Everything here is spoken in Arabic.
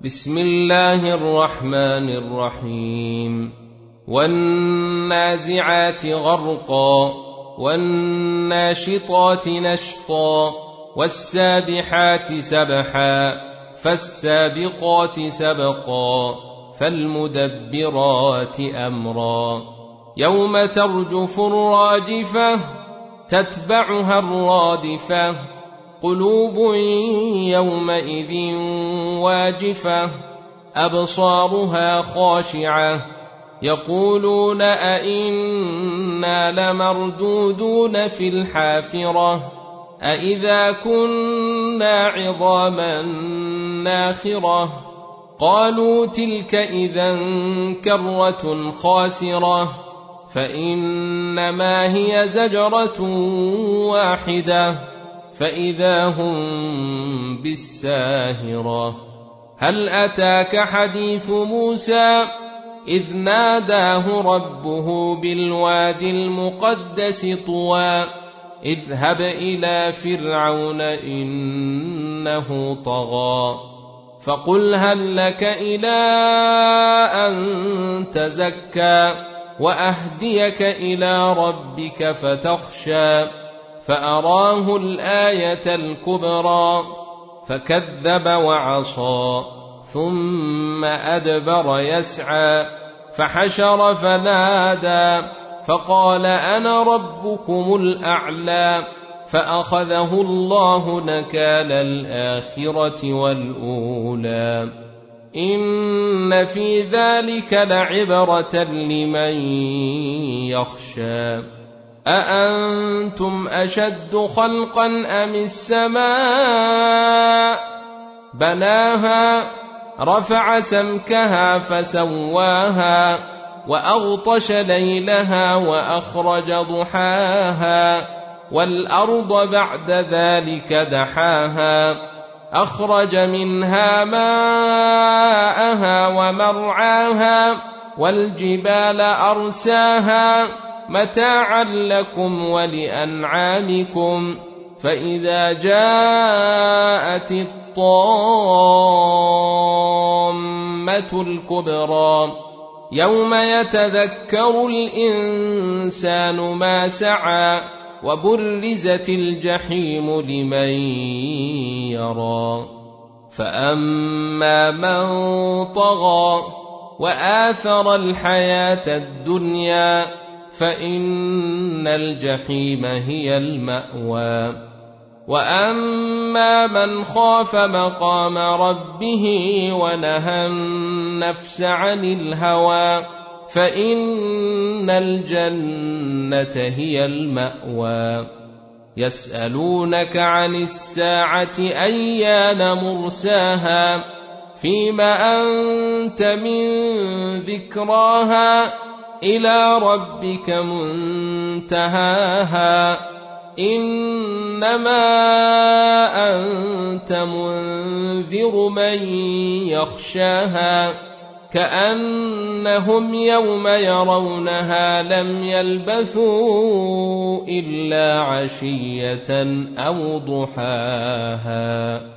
بسم الله الرحمن الرحيم. والنازعات غرقا والناشطات نشطا والسابحات سبحا فالسابقات سبقا فالمدبرات أمرا يوم ترجف الراجفة تتبعها الرادفة قلوب يومئذ واجفة أبصارها خاشعة يقولون أئنا لمردودون في الحافرة أئذا كنا عظاما ناخرة قالوا تلك إذا كرة خاسرة فإنما هي زجرة واحدة فإذا هم بالساهرة. هل أتاك حديث موسى إذ ناداه ربه بالوادي المقدس طوى اذهب إلى فرعون إنه طغى فقل هل لك إلى أن تزكى وأهديك إلى ربك فتخشى فأراه الآية الكبرى فكذب وعصى ثم أدبر يسعى فحشر فنادى فقال أنا ربكم الأعلى فأخذه الله نكال الآخرة والأولى إن في ذلك لعبرة لمن يخشى. أأنتم أشد خلقا أم السماء بناها رفع سمكها فسواها وأغطش ليلها وأخرج ضحاها والأرض بعد ذلك دحاها أخرج منها ماءها ومرعاها والجبال أرساها متاعا لكم ولأنعامكم فإذا جاءت الطامة الكبرى يوم يتذكر الإنسان ما سعى وبرزت الجحيم لمن يرى فأما من طغى وآثر الحياة الدنيا فإن الجحيم هي المأوى وأما من خاف مقام ربه ونهى النفس عن الهوى فإن الجنة هي المأوى يسألونك عن الساعة أيان مرساها فيما أنت من ذكراها إلى ربك منتهاها إنما أنت منذر من يخشاها كأنهم يوم يرونها لم يلبثوا إلا عشية أو ضحاها.